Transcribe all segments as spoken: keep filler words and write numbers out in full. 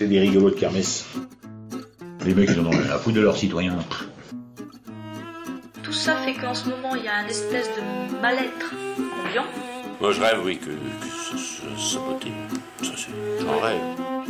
C'est des rigolos de kermesse. Les mecs, ils en ont rien à foutre de leurs citoyens. Tout ça fait qu'en ce moment, il y a un espèce de mal-être ambiant. Moi, je rêve, oui, que, que ça se sabote. Ça, c'est... J'en rêve.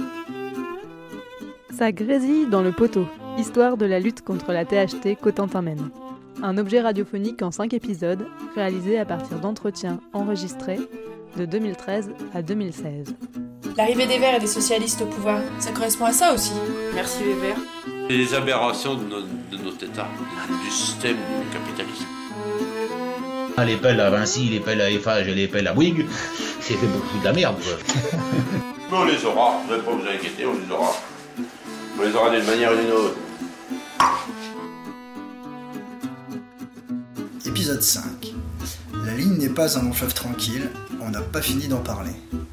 Ça grésille dans le poteau, histoire de la lutte contre la T H T Cotentin-Maine. Un objet radiophonique en cinq épisodes, réalisé à partir d'entretiens enregistrés de deux mille treize à deux mille seize. L'arrivée des Verts et des socialistes au pouvoir, ça correspond à ça aussi. Merci les Verts. C'est des aberrations de, nos, de notre État, du système du capitalisme. Ah, les pelles à Vinci, les pelles à Eiffage et les pelles à Bouygues, c'est fait beaucoup de la merde, quoi. Mais on les aura, vous n'avez pas vous inquiéter, on les aura. On les aura d'une manière ou d'une autre. Épisode cinq. La ligne n'est pas un long fleuve tranquille, on n'a pas fini d'en parler.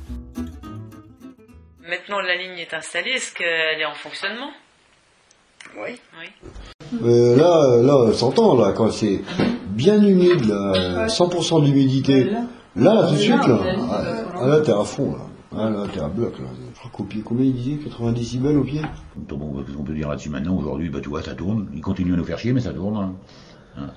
Maintenant la ligne est installée, est-ce qu'elle est en fonctionnement? Oui. Oui. Euh, là, là, on s'entend, là, quand c'est bien humide, là, cent pour cent d'humidité. Là, là, tout de suite, là, ah, là, t'es à fond, là. Ah, là, t'es à bloc, là. Je crois qu'au pied, combien il disait? quatre-vingts décibels au pied? Bon, qu'est-ce qu'on peut dire là-dessus maintenant? Aujourd'hui, bah, tu vois, ça tourne. Ils continuent à nous faire chier, mais ça tourne. Hein. Hein.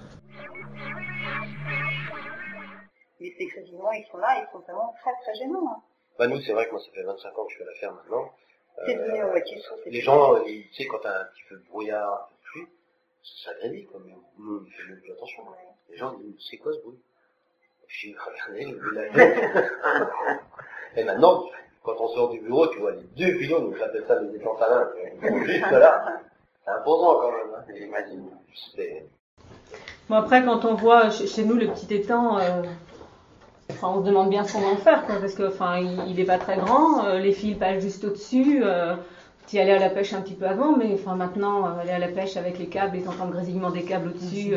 Les excessivement, ils sont là, ils sont vraiment très très gênants. Hein. Bah nous, c'est vrai que moi, ça fait vingt-cinq ans que je fais la ferme maintenant. C'est devenu Euh, en moitié sourd. les gens, ils, tu sais, quand t'as un petit peu de brouillard, un peu de pluie, ça grésille, quoi, mais nous, on fait même plus attention. Ouais. Les gens disent, c'est quoi ce bruit? Je dis, regardez, le bruit de la Et maintenant, quand on sort du bureau, tu vois les deux pylônes, j'appelle ça des étantalins, ils sont juste là. C'est imposant quand même, hein. J'imagine. C'est... Bon, après, quand on voit chez, chez nous le petit étang, euh, enfin, on se demande bien ce qu'on va en faire, quoi, parce que, enfin, il, il est pas très grand, euh, les fils passent juste au-dessus. Euh, tu y allais à la pêche un petit peu avant, mais enfin maintenant, euh, aller à la pêche avec les câbles et t'entends le grésillement des câbles au-dessus. Euh...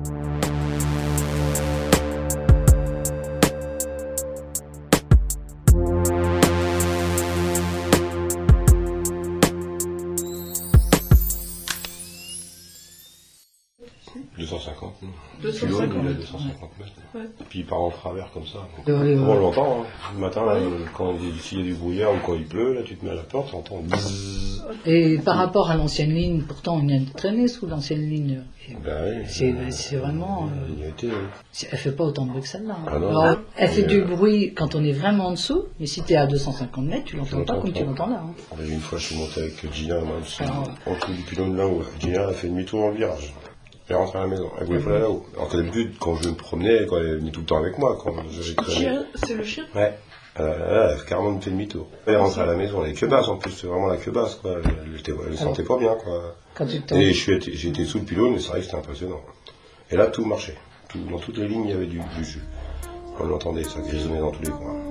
deux cent cinquante. deux cent cinquante. deux cent cinquante mètres. Ouais. Puis il part en travers comme ça. Ouais, ouais. On l'entend. Hein. Le matin, là, quand il y a du brouillard ou quand il pleut, là, tu te mets à la porte, tu entends. Et par rapport à l'ancienne ligne, pourtant on vient de traîner sous l'ancienne ligne. Ben oui. C'est, c'est vraiment. Euh, été, oui. Elle fait pas autant de bruit que celle-là. Hein. Ah non, Alors, non. elle fait Et du euh... bruit quand on est vraiment en dessous, mais si tu es à deux cent cinquante mètres, tu l'entends pas comme tu l'entends là. Hein. Une fois, je suis monté avec Gina, moi, en dessous du pylône là où Gina a fait demi-tour en virage. Elle rentre à la maison, elle voulait pas aller là-haut. Alors qu'à l'habitude, quand je me promenais, quand elle venait tout le temps avec moi, quand j'avais Chien, c'est le chien? Ouais. Elle a carrément fait demi-tour. Elle est rentrée à la maison, elle est que basse en plus, c'est vraiment la queue basse, quoi. Elle, elle, elle sentait pas bien, quoi. Quand tu et je suis, j'étais sous le pylône, et c'est vrai que c'était impressionnant. Et là, tout marchait. Tout, dans toutes les lignes, il y avait du, du jus. On l'entendait, ça grisonnait dans tous les coins.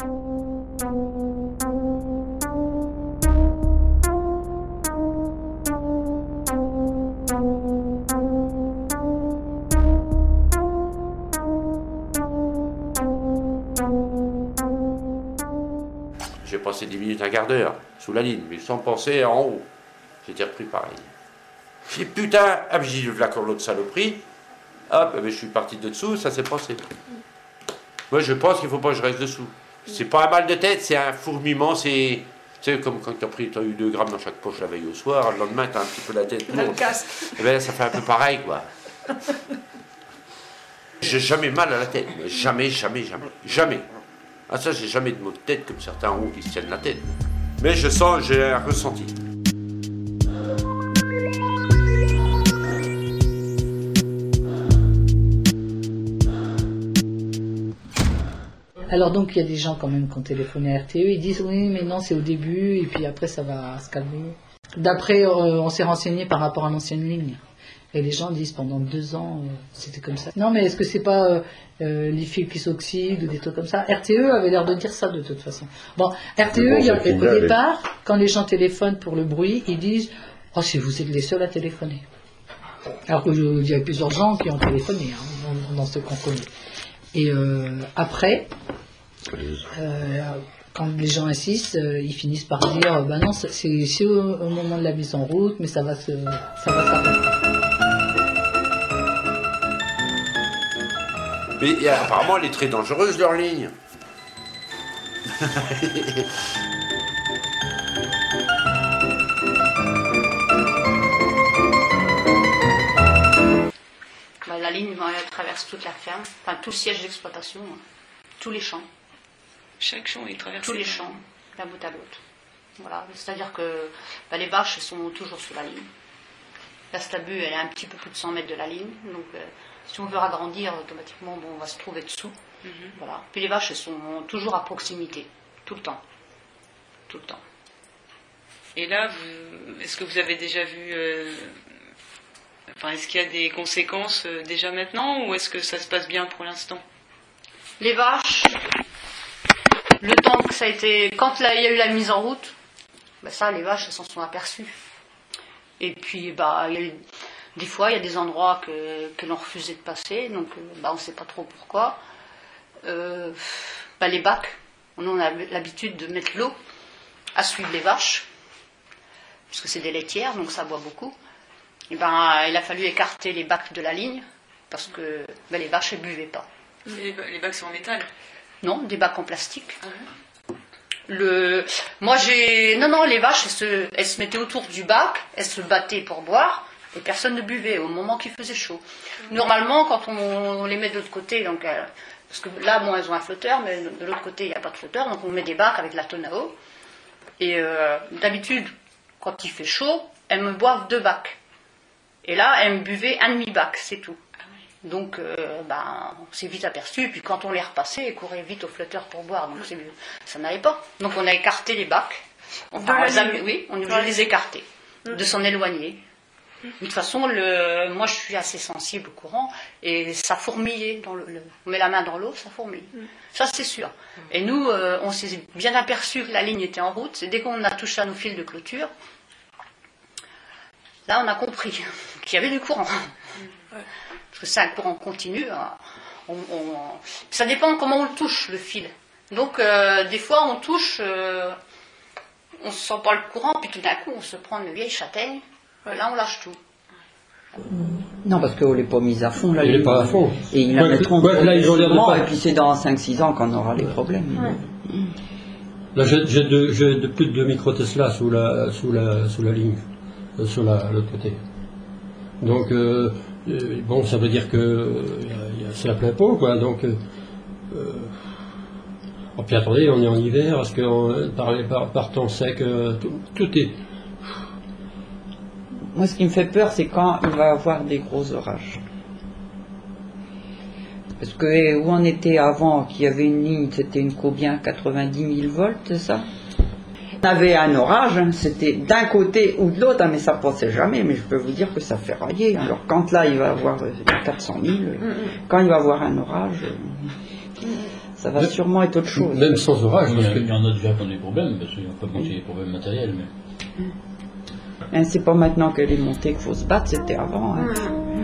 J'ai passé dix minutes, un quart d'heure, sous la ligne, mais sans penser en haut. J'étais repris pareil. J'ai dit putain, ah, j'ai dit le flacon l'autre saloperie. Hop, je suis parti de dessous, ça s'est passé. Moi, je pense qu'il ne faut pas que je reste dessous. C'est pas un mal de tête, c'est un fourmillement, c'est... Tu sais, comme quand tu as pris, tu as eu deux grammes dans chaque poche la veille au soir, le lendemain, tu as un petit peu la tête lourde. Et bien ça fait un peu pareil, quoi. J'ai jamais mal à la tête, mais jamais, jamais, jamais, jamais. Ah ça, j'ai jamais de maux de tête comme certains ont qui se tiennent la tête. Mais je sens, j'ai un ressenti. Alors donc il y a des gens quand même qui ont téléphoné à R T E, ils disent oui mais non c'est au début et puis après ça va se calmer. D'après euh, on s'est renseigné par rapport à l'ancienne ligne. Et les gens disent pendant deux ans, euh, c'était comme ça. Non, mais est-ce que c'est pas euh, euh, les fils qui s'oxydent ou des trucs comme ça? R T E avait l'air de dire ça de toute façon. Bon, R T E, bon, il y a, au départ, quand les gens téléphonent pour le bruit, ils disent « Oh, si vous êtes les seuls à téléphoner ». Alors qu'il y a plusieurs gens qui ont téléphoné hein, dans, dans ce qu'on connaît. Et euh, après, euh, quand les gens insistent, euh, ils finissent par dire « Ben non, c'est, c'est au, au moment de la mise en route, mais ça va se, ça va s'arrêter ». Mais et, apparemment, elle est très dangereuse, leur ligne. elle traverse toute la ferme, enfin tout le siège d'exploitation, hein. Tous les champs. Chaque champ est traversé. Tous les champs, d'un bout à l'autre. Voilà, c'est-à-dire que bah, les vaches sont toujours sous la ligne. La stabule, elle est un petit peu plus de cent mètres de la ligne, donc euh, si on veut agrandir, automatiquement, bon, on va se trouver dessous. Mm-hmm. Voilà. Puis les vaches, elles sont toujours à proximité, tout le temps. Tout le temps. Et là, vous, est-ce que vous avez déjà vu... Euh, enfin, est-ce qu'il y a des conséquences euh, déjà maintenant, ou est-ce que ça se passe bien pour l'instant? Les vaches, le temps que ça a été... Quand là, il y a eu la mise en route, bah ça, les vaches, elles s'en sont aperçues. Et puis, bah, il y a eu, des fois, il y a des endroits que, que l'on refusait de passer, donc bah, on ne sait pas trop pourquoi. Euh, bah, les bacs, on a l'habitude de mettre l'eau à suivre les vaches, puisque c'est des laitières, donc ça boit beaucoup. Et ben, il a fallu écarter les bacs de la ligne, parce que bah, les vaches ne buvaient pas. Les, les bacs sont en métal? Non, des bacs en plastique. Ah ouais. Le... Moi j'ai... Non, non, les vaches, elles se... elles se mettaient autour du bac, elles se battaient pour boire, et personne ne buvait au moment qu'il faisait chaud. Normalement, quand on, on les met de l'autre côté, donc, euh... parce que là, bon, elles ont un flotteur, mais de l'autre côté, il n'y a pas de flotteur, donc on met des bacs avec de la tonne à eau. Et euh, d'habitude, quand il fait chaud, elles me boivent deux bacs. Et là, elles me buvaient un demi-bac, c'est tout. Donc, euh, ben, on s'est vite aperçu, puis quand on les repassait, elles couraient vite au flotteur pour boire, donc c'est, ça n'allait pas. Donc on a écarté les bacs. Enfin, on a, oui, on est obligé de les écarter, mmh. de s'en éloigner. Mmh. De toute façon, le, moi je suis assez sensible au courant, et ça fourmillait. Dans le, le, on met la main dans l'eau, ça fourmille. Mmh. Ça c'est sûr. Mmh. Et nous, euh, on s'est bien aperçu que la ligne était en route, c'est dès qu'on a touché à nos fils de clôture, là on a compris qu'il y avait du courant. Mmh. Ouais. Parce que c'est un courant continu, on, on, ça dépend comment on le touche, le fil. Donc, euh, des fois, on touche, euh, on ne sent pas le courant, puis tout d'un coup, on se prend une vieille châtaigne, et là, on lâche tout. Non, parce qu'on ne l'est pas mis à fond, là. Il n'est pas à fond. Et ils la ouais, mettront ouais, là, ils ont l'air de pas... et puis c'est dans cinq six ans qu'on aura les problèmes. Ouais. Là, j'ai, j'ai, de, j'ai de plus de deux micro-Tesla sous la, sous la, sous la ligne, euh, sur la, l'autre côté. Donc, euh, Euh, bon, ça veut dire que euh, c'est à plein pot, quoi. Donc, euh, euh, oh, puis attendez, on est en hiver, parce que on, par, par, par temps sec, euh, tout, tout est. Moi, ce qui me fait peur, c'est quand il va y avoir des gros orages. Parce que où on était avant, qu'il y avait une ligne, c'était une combien, quatre-vingt-dix mille volts, c'est ça? On avait un orage, hein, c'était d'un côté ou de l'autre, hein, mais ça ne passait jamais, mais je peux vous dire que ça fait railler. Alors quand là il va y avoir euh, quatre cent mille, euh, quand il va y avoir un orage, euh, ça va même, sûrement être autre chose. Même sans orage, il y, a, il y en a déjà qui ont des problèmes, parce qu'il n'y a pas compter les problèmes matériels. Mais... Hein, c'est pas maintenant qu'elle est montée qu'il faut se battre, c'était avant. Hein.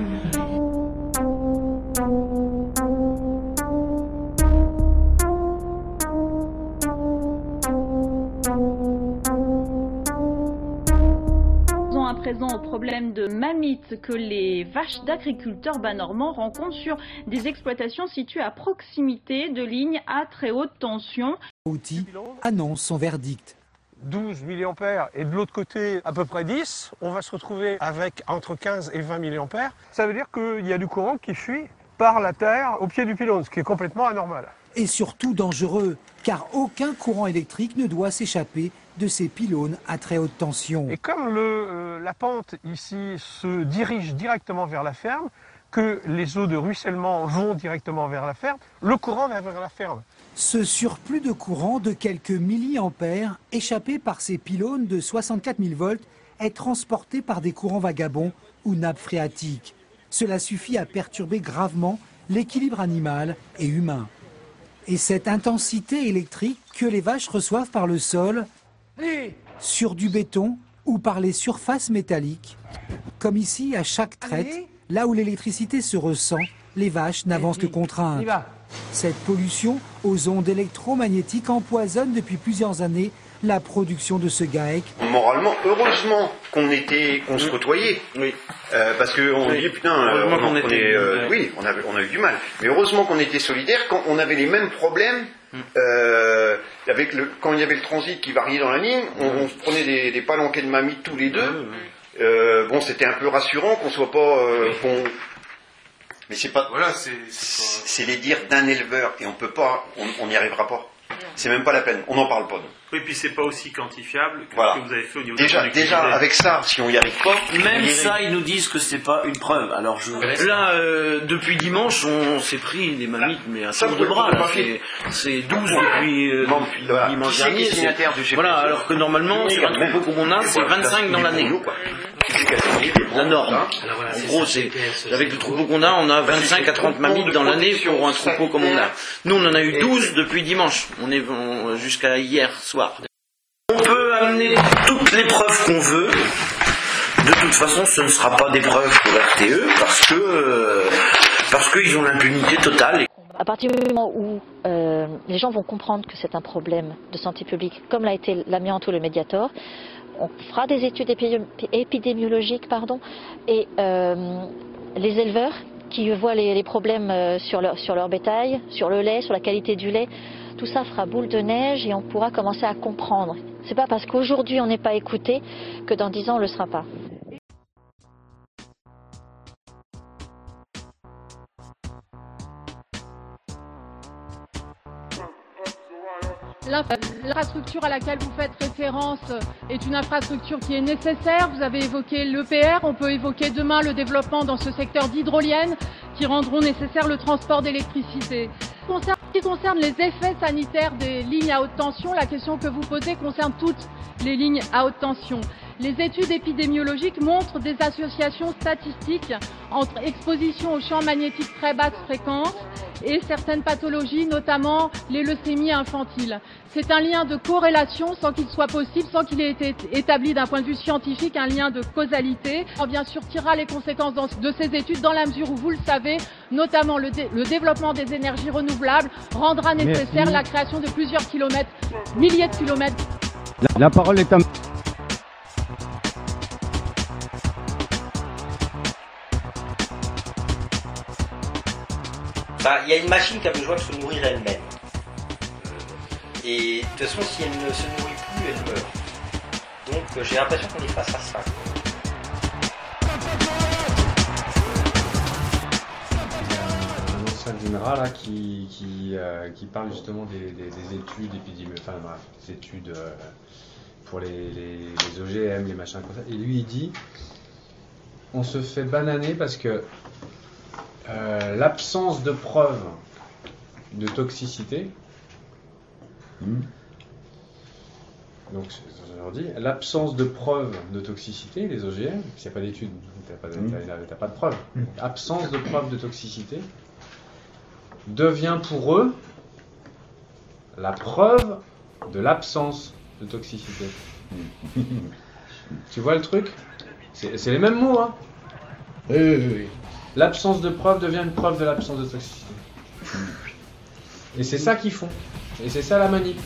Au problème de mammites que les vaches d'agriculteurs bas-normands rencontrent sur des exploitations situées à proximité de lignes à très haute tension. Outil annonce son verdict. douze milliampères et de l'autre côté à peu près dix, on va se retrouver avec entre quinze et vingt milliampères. Ça veut dire qu'il y a du courant qui fuit par la terre au pied du pylône, ce qui est complètement anormal. Et surtout dangereux, car aucun courant électrique ne doit s'échapper de ces pylônes à très haute tension. Et comme le, euh, la pente ici se dirige directement vers la ferme, que les eaux de ruissellement vont directement vers la ferme, le courant va vers la ferme. Ce surplus de courant de quelques milliampères, échappé par ces pylônes de soixante-quatre mille volts, est transporté par des courants vagabonds ou nappes phréatiques. Cela suffit à perturber gravement l'équilibre animal et humain. Et cette intensité électrique que les vaches reçoivent par le sol, sur du béton ou par les surfaces métalliques, comme ici à chaque traite, là où l'électricité se ressent, les vaches n'avancent que contraintes. Cette pollution aux ondes électromagnétiques empoisonne depuis plusieurs années la production de ce GAEC. Moralement, heureusement qu'on était, qu'on se côtoyait, oui. euh, parce qu'on oui. dit putain, euh, on, qu'on on était, est, euh, oui, on a, on a eu du mal. Mais heureusement qu'on était solidaires quand on avait les mêmes problèmes. Euh, avec le, quand il y avait le transit qui variait dans la ligne, on, on se prenait des, des palanquets de mamie tous les deux. Euh, bon, c'était un peu rassurant qu'on soit pas, euh, qu'on, Mais c'est pas. Voilà, c'est. C'est les dires d'un éleveur et on peut pas, on n'y arrivera pas. C'est même pas la peine, on n'en parle pas. Nous. Oui, puis c'est pas aussi quantifiable que voilà. ce que vous avez fait au niveau déjà, de la déjà avec ça, si on y arrive pas. Même ça, ils nous disent que c'est pas une preuve. Alors je. Là, euh, depuis dimanche, on s'est pris des mamites, mais à tour de bras. Là, c'est, c'est douze depuis, euh, bon, depuis voilà. dimanche dernier. C'est... Voilà, alors que normalement, sur un troupeau comme on a, c'est vingt-cinq dans l'année. La norme. En gros, c'est avec le troupeau qu'on a, on a vingt-cinq à trente mamites dans l'année pour un troupeau comme on a. Nous, on en a eu douze depuis dimanche. On est jusqu'à hier soir. On peut amener toutes les preuves qu'on veut. De toute façon, ce ne sera pas des preuves pour R T E parce que euh, parce qu'ils ont l'impunité totale. À partir du moment où euh, les gens vont comprendre que c'est un problème de santé publique, comme l'a été l'amiante ou le Mediator, on fera des études épi- épidémiologiques, pardon, et euh, les éleveurs qui voient les, les problèmes sur leur, sur leur bétail, sur le lait, sur la qualité du lait, tout ça fera boule de neige et on pourra commencer à comprendre. C'est pas parce qu'aujourd'hui on n'est pas écouté que dans dix ans on ne le sera pas. L'infrastructure à laquelle vous faites référence est une infrastructure qui est nécessaire. Vous avez évoqué l'E P R, on peut évoquer demain le développement dans ce secteur d'hydroliennes qui rendront nécessaire le transport d'électricité. En ce qui concerne les effets sanitaires des lignes à haute tension, la question que vous posez concerne toutes les lignes à haute tension. Les études épidémiologiques montrent des associations statistiques entre exposition aux champs magnétiques très basse fréquence et certaines pathologies, notamment les leucémies infantiles. C'est un lien de corrélation sans qu'il soit possible, sans qu'il ait été établi d'un point de vue scientifique, un lien de causalité. On bien sûr tirera les conséquences de ces études dans la mesure où, vous le savez, notamment le, dé le développement des énergies renouvelables rendra nécessaire Merci. la création de plusieurs kilomètres, milliers de kilomètres. La, la parole est à... Enfin, il y a une machine qui a besoin de se nourrir elle-même. Et de toute façon, si elle ne se nourrit plus, elle meurt. Donc j'ai l'impression qu'on est face à ça. Un ancien d'I N R A là, qui, qui, euh, qui parle justement des, des, des études épidémiologiques, enfin bref, des études euh, pour les, les, les O G M, les machins comme ça. Et lui il dit, on se fait bananer parce que Euh, l'absence de preuve de toxicité, mmh. donc je leur dis, l'absence de preuve de toxicité, les O G M, s'il n'y a pas d'études, tu n'as pas, mmh. pas de preuve, mmh. donc, absence de preuve de toxicité devient pour eux la preuve de l'absence de toxicité. Mmh. Tu vois le truc? C'est les mêmes mots, hein? Oui, oui, oui. L'absence de preuve devient une preuve de l'absence de toxicité. Et c'est ça qu'ils font. Et c'est ça la manip.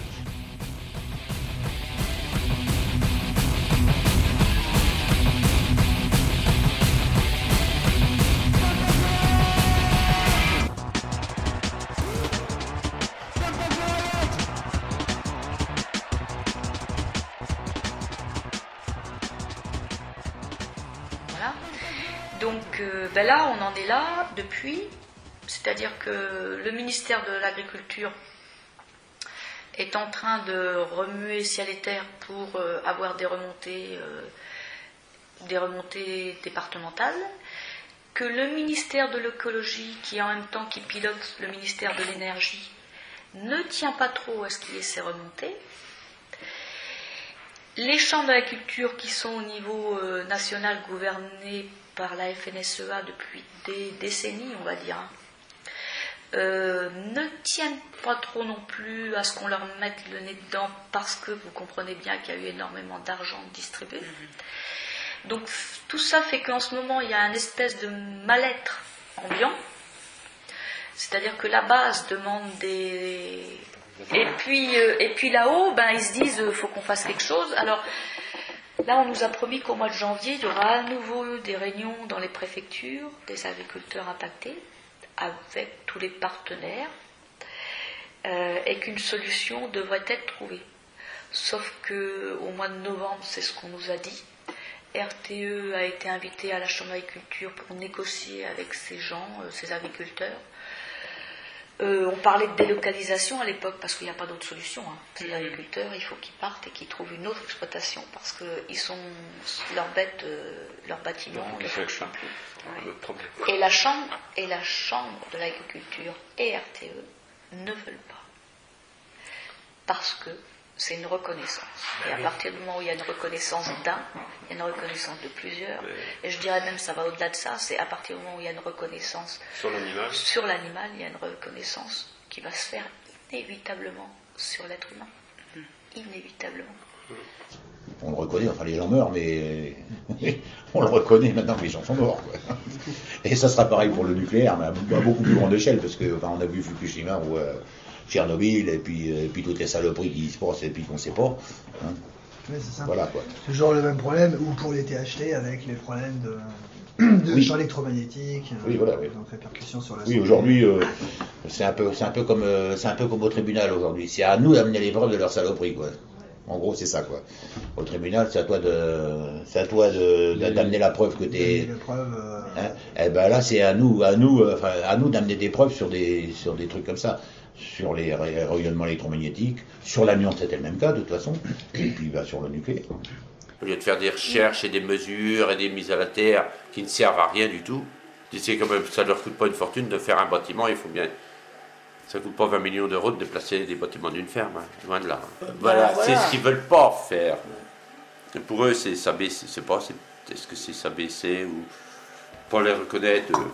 Ben là, on en est là depuis, c'est-à-dire que le ministère de l'Agriculture est en train de remuer ciel et terre pour euh, avoir des remontées, euh, des remontées départementales, que le ministère de l'Écologie, qui est en même temps qui pilote le ministère de l'Énergie, ne tient pas trop à ce qu'il y ait ces remontées. Les chambres d'agriculture qui sont au niveau euh, national gouvernés par la F N S E A depuis des décennies, on va dire, hein, euh, ne tiennent pas trop non plus à ce qu'on leur mette le nez dedans, parce que vous comprenez bien qu'il y a eu énormément d'argent distribué. Donc tout ça fait qu'en ce moment, il y a une espèce de mal-être ambiant, c'est-à-dire que la base demande des... Et puis, euh, et puis là-haut, ben, ils se disent il euh, faut qu'on fasse quelque chose. Alors là, on nous a promis qu'au mois de janvier, il y aura à nouveau des réunions dans les préfectures des agriculteurs impactés avec tous les partenaires euh, et qu'une solution devrait être trouvée. Sauf qu'au mois de novembre, c'est ce qu'on nous a dit, R T E a été invité à la Chambre d'agriculture pour négocier avec ces gens, euh, ces agriculteurs. Euh, on parlait de délocalisation à l'époque parce qu'il n'y a pas d'autre solution. Hein. Ces agriculteurs, il faut qu'ils partent et qu'ils trouvent une autre exploitation parce que ils sont, leurs bêtes, euh, leurs bâtiments ne fonctionnent plus. Ouais. Et la chambre et la chambre de l'agriculture et R T E ne veulent pas parce que c'est une reconnaissance. Et à partir du moment où il y a une reconnaissance d'un, il y a une reconnaissance de plusieurs. Et je dirais même, ça va au-delà de ça, c'est à partir du moment où il y a une reconnaissance sur l'animal, sur l'animal, il y a une reconnaissance qui va se faire inévitablement sur l'être humain. Inévitablement. On le reconnaît, enfin les gens meurent, mais on le reconnaît maintenant que les gens sont morts. Quoi. Et ça sera pareil pour le nucléaire, mais à beaucoup plus grande échelle, parce que enfin, on a vu Fukushima ou euh, Tchernobyl, et puis, et puis toutes les saloperies qui se passent, et puis qu'on ne sait pas. Hein. Oui, c'est ça. Voilà, quoi. C'est toujours le même problème, ou pour les T H T, avec les problèmes de, de oui. champs électromagnétiques, oui, voilà, oui. donc répercussions sur la Oui, santé. aujourd'hui, euh, c'est un peu, c'est un peu comme, euh, c'est un peu comme au tribunal aujourd'hui. C'est à nous d'amener les preuves de leur saloperie, quoi. En gros, c'est ça, quoi. Au tribunal, c'est à toi de, c'est à toi de, de d'amener la preuve que t'es. Euh... Hein et ben là, c'est à nous, à nous, euh, enfin, à nous d'amener des preuves sur des, sur des trucs comme ça, sur les rayonnements électromagnétiques, sur l'amiante, c'était le même cas, de toute façon, et puis bah, sur le nucléaire. Au lieu de faire des recherches et des mesures et des mises à la terre qui ne servent à rien du tout, c'est quand même, ça ne leur coûte pas une fortune de faire un bâtiment, il faut bien. Ça ne coûte pas vingt millions d'euros de déplacer des bâtiments d'une ferme, hein, loin de là. Hein. Voilà, voilà. C'est ce qu'ils ne veulent pas faire. Et pour eux, c'est s'abaisser. Je sais pas, c'est, est-ce que c'est s'abaisser ou pas les reconnaître. Euh,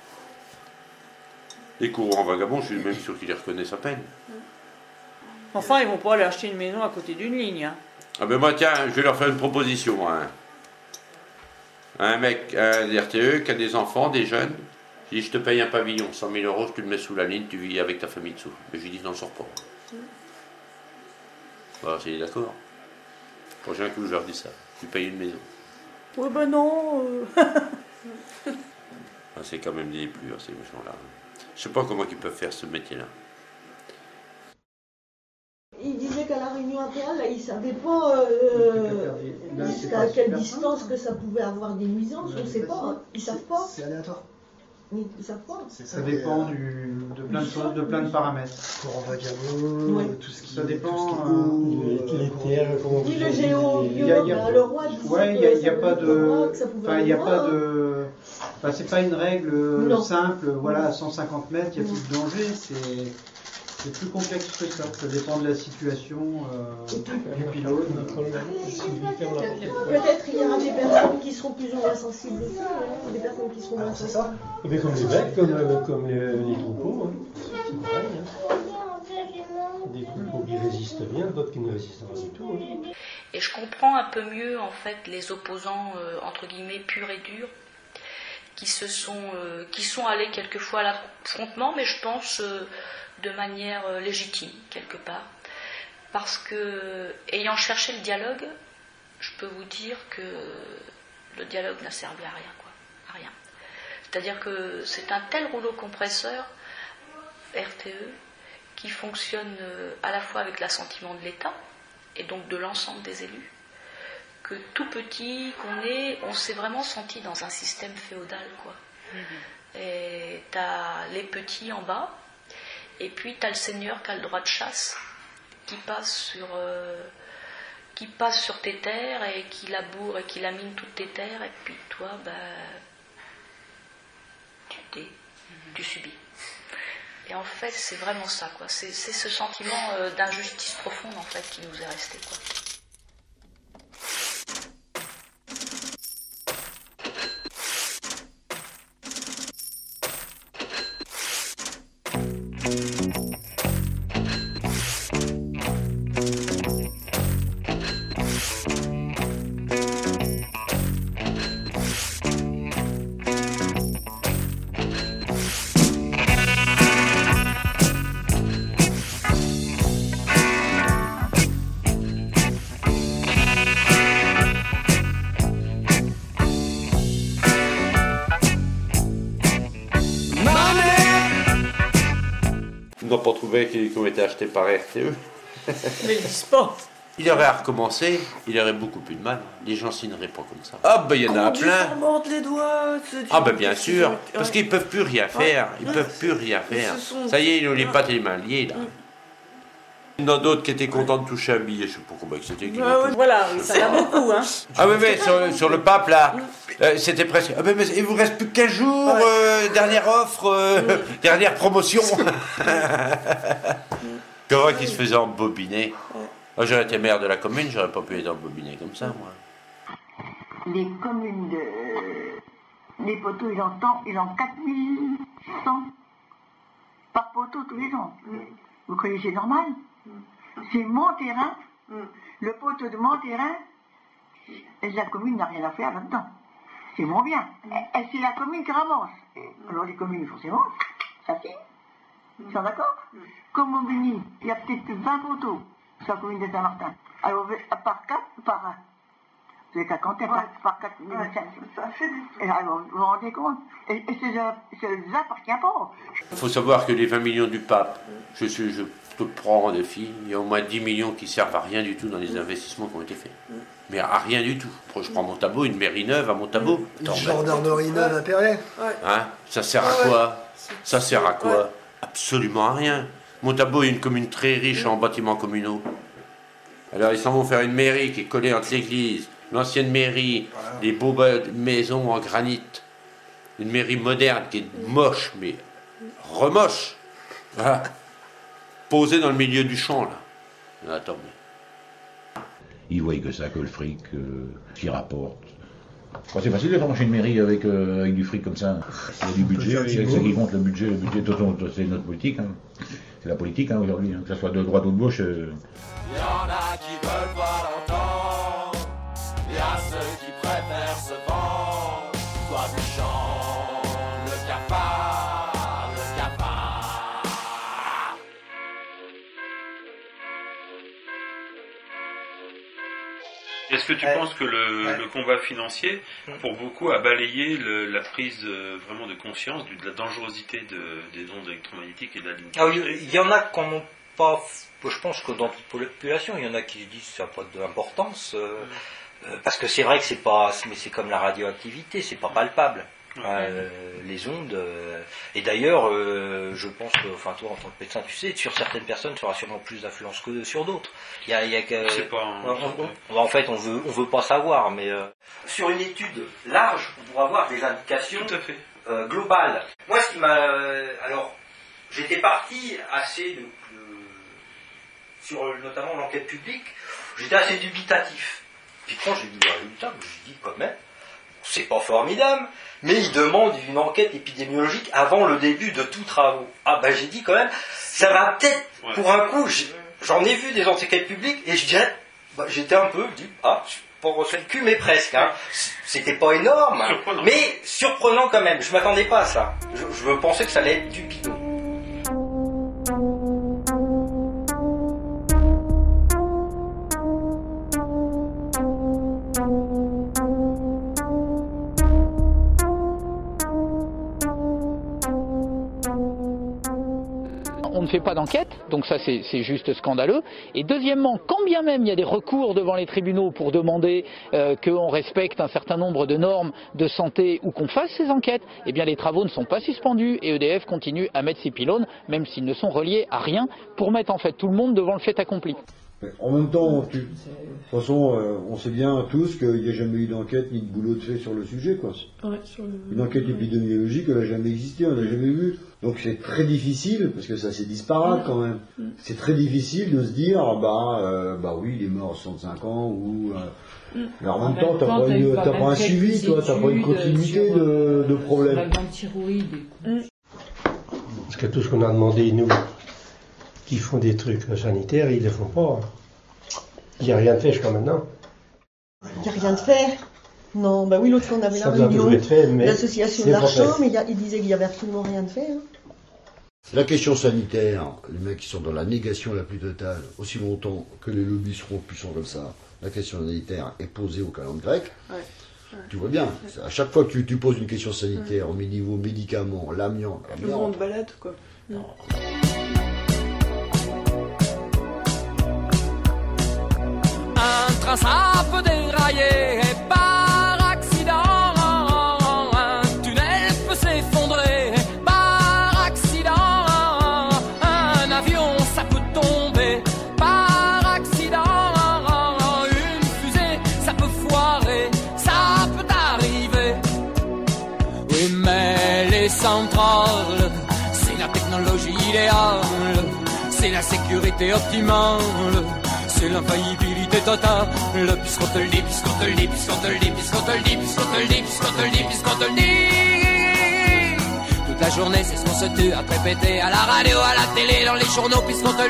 les courants vagabonds, je suis même sûr qu'ils les reconnaissent à peine. Enfin, ils ne vont pas aller acheter une maison à côté d'une ligne. Hein. Ah ben moi, tiens, je vais leur faire une proposition. Hein. Un mec, un R T E qui a des enfants, des jeunes. Je dis, je te paye un pavillon, cent mille euros, je te le mets sous la ligne, tu vis avec ta famille dessous. Mais je lui dis, n'en sors pas. Voilà, c'est d'accord. Prochain coup, je leur dis ça. Tu payes une maison. Ouais, ben non. Euh... ah, c'est quand même des plus, ces méchants-là. Je sais pas comment ils peuvent faire ce métier-là. Il disait qu'à la réunion impériale, là, il ne savait pas euh, jusqu'à quelle distance que ça pouvait avoir des nuisances, on ne sait pas. Hein. Ils ne savent pas. C'est aléatoire. Ils ne savent pas. Ça dépend du, de, plein de, choses, de plein de paramètres. Courant vagabond, ouais. tout ce qui ça dépend. Tout ce qui est euh, les terres, comment oui, le géobiologue, le roi disait ouais, il n'y a, a, a pas de. Enfin, il n'y a pas de. Enfin, c'est pas une règle non. simple. Voilà, à cent cinquante mètres, il n'y a plus de danger. C'est. C'est plus complexe que ça, ça dépend de la situation euh, du pilote. Peut-être il y aura des personnes qui seront plus ou moins sensibles aussi, hein, des personnes qui seront moins sensibles. Mais comme les bêtes, comme, comme les, les troupeaux, hein. C'est pareil. Hein. Des troupeaux qui résistent bien, d'autres qui ne résistent pas du tout. Hein. Et je comprends un peu mieux en fait les opposants euh, entre guillemets purs et durs, qui se sont, euh, qui sont allés quelquefois à l'affrontement, mais je pense euh, de manière euh, légitime quelque part, parce que ayant cherché le dialogue, je peux vous dire que le dialogue n'a servi à rien, quoi, à rien. C'est-à-dire que c'est un tel rouleau compresseur R T E qui fonctionne euh, à la fois avec l'assentiment de l'État et donc de l'ensemble des élus, que tout petit qu'on est, on s'est vraiment senti dans un système féodal, quoi. Mmh. Et t'as les petits en bas, et puis t'as le seigneur qui a le droit de chasse, qui passe sur, euh, qui passe sur tes terres et qui laboure et qui lamine toutes tes terres, et puis toi, ben, tu t'es, mmh. tu subis. Et en fait, c'est vraiment ça, quoi. C'est, c'est ce sentiment euh, d'injustice profonde, en fait, qui nous est resté, quoi. Ils n'ont pas trouvé qu'ils ont été achetés par R T E. Mais ils disent pas. il aurait à recommencer, il aurait beaucoup plus de mal. Les gens signeraient pas comme ça. Ah ben il y en a plein. Les doigts, ah ben bien sûr, parce qu'ils peuvent plus rien faire. Ils peuvent plus rien faire. Ça y est, ils ont les pattes et les mains liées là. Il y en a d'autres qui étaient contents de toucher un billet, je sais pas comment c'était. Ah ouais, voilà, ça y a beaucoup. Hein. Ah oui, mais sur, sur le pape là, euh, c'était presque. Ah ben mais il vous reste plus que quinze jours, ouais. euh, dernière offre, euh, mm. dernière promotion. Comment qu'ils se faisaient embobiner. Oh, j'aurais été maire de la commune, j'aurais pas pu être embobiné comme ça, moi. Les communes de. Les poteaux, ils ont, ils ont quatre mille cent par poteau tous les ans. Vous croyez que c'est normal? C'est mon terrain, le poteau de mon terrain, et la commune n'a rien à faire là-dedans. C'est mon bien. Et c'est la commune qui ramasse. Alors les communes, forcément, ça fait. Ils sont d'accord? Comme au Bini, il y a peut-être vingt poteaux sur la commune de Saint-Martin. Alors, par quatre, par un. Vous avez qu'à compter par, par quatre mille cinq cents. Et alors, vous vous rendez compte? Et, et ça ne nous appartient pas. Il faut savoir que les vingt millions du pape, je, je, je te prends de filles, il y a au moins dix millions qui servent à rien du tout dans les investissements qui ont été faits. Mais à rien du tout. Je prends Montabo, une mairie neuve à Montabo. Une gendarmerie neuve à Perret. Hein? Ça sert à quoi? Ça sert à quoi? Absolument à rien. Montabo est une commune très riche en bâtiments communaux. Alors ils s'en vont faire une mairie qui est collée entre l'église, l'ancienne mairie, des beaux maisons en granit. Une mairie moderne qui est moche, mais remoche. Voilà. Posée dans le milieu du champ, là. Attends, mais... Ils voient que ça, que le fric, euh, qui rapporte. Enfin, c'est facile de faire marcher une mairie avec, euh, avec du fric comme ça. Il y a du budget, c'est ça qui compte, le budget. Le budget, c'est notre politique. Hein. C'est la politique hein, aujourd'hui, hein. Que ce soit de droite ou de gauche. Euh... Il y en a qui veulent pas l'entendre. Il y a ceux qui préfèrent se vendre. Soit du chant, le cafard, le cafard. Est-ce que tu euh, penses que le, ouais. le combat financier, pour beaucoup, a balayé le, la prise euh, vraiment de conscience de, de la dangerosité de, des ondes électromagnétiques et de la ligne? Ah oui, il y en a qui n'en ont pas. Je pense que dans toute population, il y en a qui disent que ça n'a pas d'importance. Euh, euh, parce que c'est vrai que c'est pas. Mais c'est comme la radioactivité, c'est pas palpable. Euh, les ondes euh, et d'ailleurs euh, je pense que enfin toi en tant que médecin tu sais sur certaines personnes ça aura sûrement plus d'influence que sur d'autres il y a, il y a que, c'est pas un... on, on, en fait on veut on veut pas savoir mais euh, sur une étude large on pourra avoir des indications tout à fait. Euh, globales. Moi ce qui m'a euh, alors j'étais parti assez de, de, sur notamment l'enquête publique j'étais assez dubitatif puis quand j'ai dit le résultat j'ai dit quand même c'est pas formidable, mais il demande une enquête épidémiologique avant le début de tout travaux. Ah ben j'ai dit quand même, ça va peut-être, ouais. Pour un coup, j'en ai vu des enquêtes publiques, et je dirais, bah, j'étais un peu, je dis, ah, je suis pas reçu le cul, mais presque. Hein. C'était pas énorme, surprenant. Mais surprenant quand même, je m'attendais pas à ça. Je, je pensais que ça allait être du bidon. On ne fait pas d'enquête, donc ça c'est, c'est juste scandaleux. Et deuxièmement, quand bien même il y a des recours devant les tribunaux pour demander euh, qu'on respecte un certain nombre de normes de santé ou qu'on fasse ces enquêtes, eh bien les travaux ne sont pas suspendus et E D F continue à mettre ses pylônes, même s'ils ne sont reliés à rien, pour mettre en fait tout le monde devant le fait accompli. En même temps, tu... de toute façon, euh, on sait bien tous qu'il n'y a jamais eu d'enquête ni de boulot de fait sur le sujet, quoi. Ouais, sur le... Une enquête épidémiologique, elle n'a jamais existé, on n'a jamais vu. Donc c'est très difficile, parce que ça c'est disparate quand même. C'est très difficile de se dire, bah, euh, bah oui, il est mort à soixante-cinq ans, ou. Euh... Mais en même temps, t'as pas, une, t'as pas un suivi, toi, t'as pas une continuité de, de problèmes. Parce que tout ce qu'on a demandé, nous, qui font des trucs sanitaires, ils ne le font pas. Il n'y a rien de fait jusqu'à maintenant. Il n'y a rien de fait. Non, bah oui, l'autre fois on avait ça la réunion de l'association d'Archamps, mais il, a, il disait qu'il n'y avait absolument rien de fait. Hein. La question sanitaire, les mecs qui sont dans la négation la plus totale, aussi longtemps que les lobbies seront puissants comme ça, la question sanitaire est posée au calendrier grec. Ouais. Ouais. Tu vois bien, ouais. À chaque fois que tu, tu poses une question sanitaire, ouais. Au niveau médicaments, l'amiante, le monde balade, quoi. Non. ça peut dérailler et par accident un tunnel peut s'effondrer. Par accident un avion ça peut tomber. Par accident une fusée ça peut foirer. Ça peut arriver. Oui mais les centrales c'est la technologie idéale. C'est la sécurité optimale. C'est l'infaillibilité totale. Puisqu'on te le dit, puisqu'on te le dit, puisqu'on te le dit, puisqu'on te le dit, puisqu'on te le dit, puisqu'on te le dit, puisqu'on te le dit. Toute la journée, c'est ce qu'on se tue à te répéter à la radio, à la télé, dans les journaux, puisqu'on te le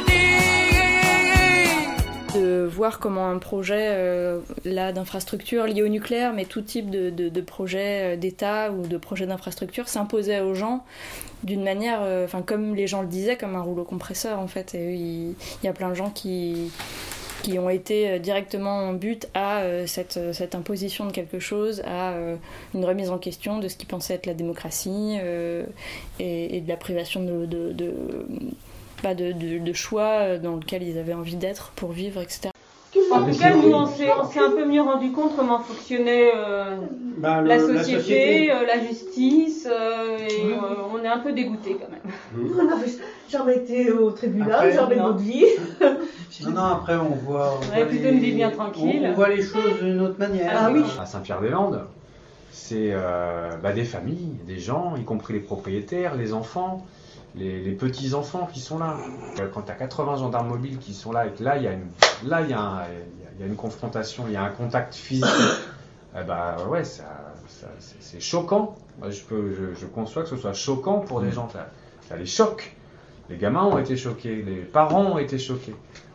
dit. De voir comment un projet euh, là d'infrastructure lié au nucléaire, mais tout type de, de, de projet d'État ou de projet d'infrastructure s'imposait aux gens d'une manière, enfin euh, comme les gens le disaient, comme un rouleau compresseur en fait. Et il y a plein de gens qui qui ont été directement en but à euh, cette, cette imposition de quelque chose, à euh, une remise en question de ce qu'ils pensaient être la démocratie euh, et, et de la privation de, de, de, bah de, de, de choix dans lequel ils avaient envie d'être pour vivre, et cetera. En tout cas, nous, on s'est, on s'est un peu mieux rendu compte comment fonctionnait euh, bah, le, la société, la, société. Euh, la justice, euh, et euh, on est un peu dégoûtés quand même. On avait jamais été au tribunal, jamais notre vie. Non, non, après on voit... On ouais, voit plutôt les, une vie bien tranquille. On, on voit les choses d'une autre manière. Ah oui. À Saint-Pierre-des-Landes, c'est euh, bah, des familles, des gens, y compris les propriétaires, les enfants, les, les petits-enfants qui sont là. Quand tu as quatre-vingts gendarmes mobiles qui sont là, et que là, il y a une, là, il y a un, il y a une confrontation, il y a un contact physique, eh bah, ouais, ça, ça, c'est, c'est choquant. Moi, je, peux, je, je conçois que ce soit choquant pour des gens. Ça, ça les choque. Les gamins ont été choqués, les parents ont été choqués.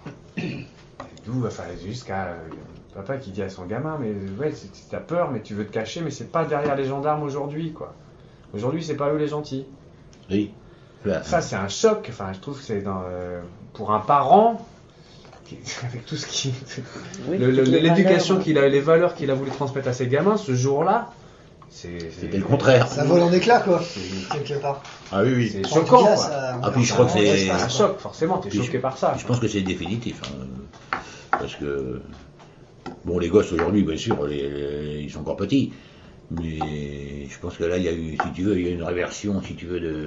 D'où, enfin, jusqu'à euh, papa qui dit à son gamin, mais ouais, t'as peur, mais tu veux te cacher, mais c'est pas derrière les gendarmes aujourd'hui, quoi. Aujourd'hui, c'est pas eux les gentils. Oui. Là. Ça, c'est un choc. Enfin, je trouve que c'est dans, euh, pour un parent, qui, avec tout ce qui, oui, le, le, l'éducation qu'il a, les valeurs qu'il a voulu transmettre à ses gamins, ce jour-là, c'est, c'était le contraire. Ça vole en éclats, quoi, quelque part. Ah oui, oui. C'est choquant, cas, quoi. Ça... Ah puis je crois que c'est... c'est un choc, forcément, t'es choqué je... par ça. Je pense que c'est définitif. Hein. Parce que... Bon, les gosses aujourd'hui, bien sûr, les, les, ils sont encore petits. Mais je pense que là, il y a eu, si tu veux, il y a une réversion, si tu veux, de,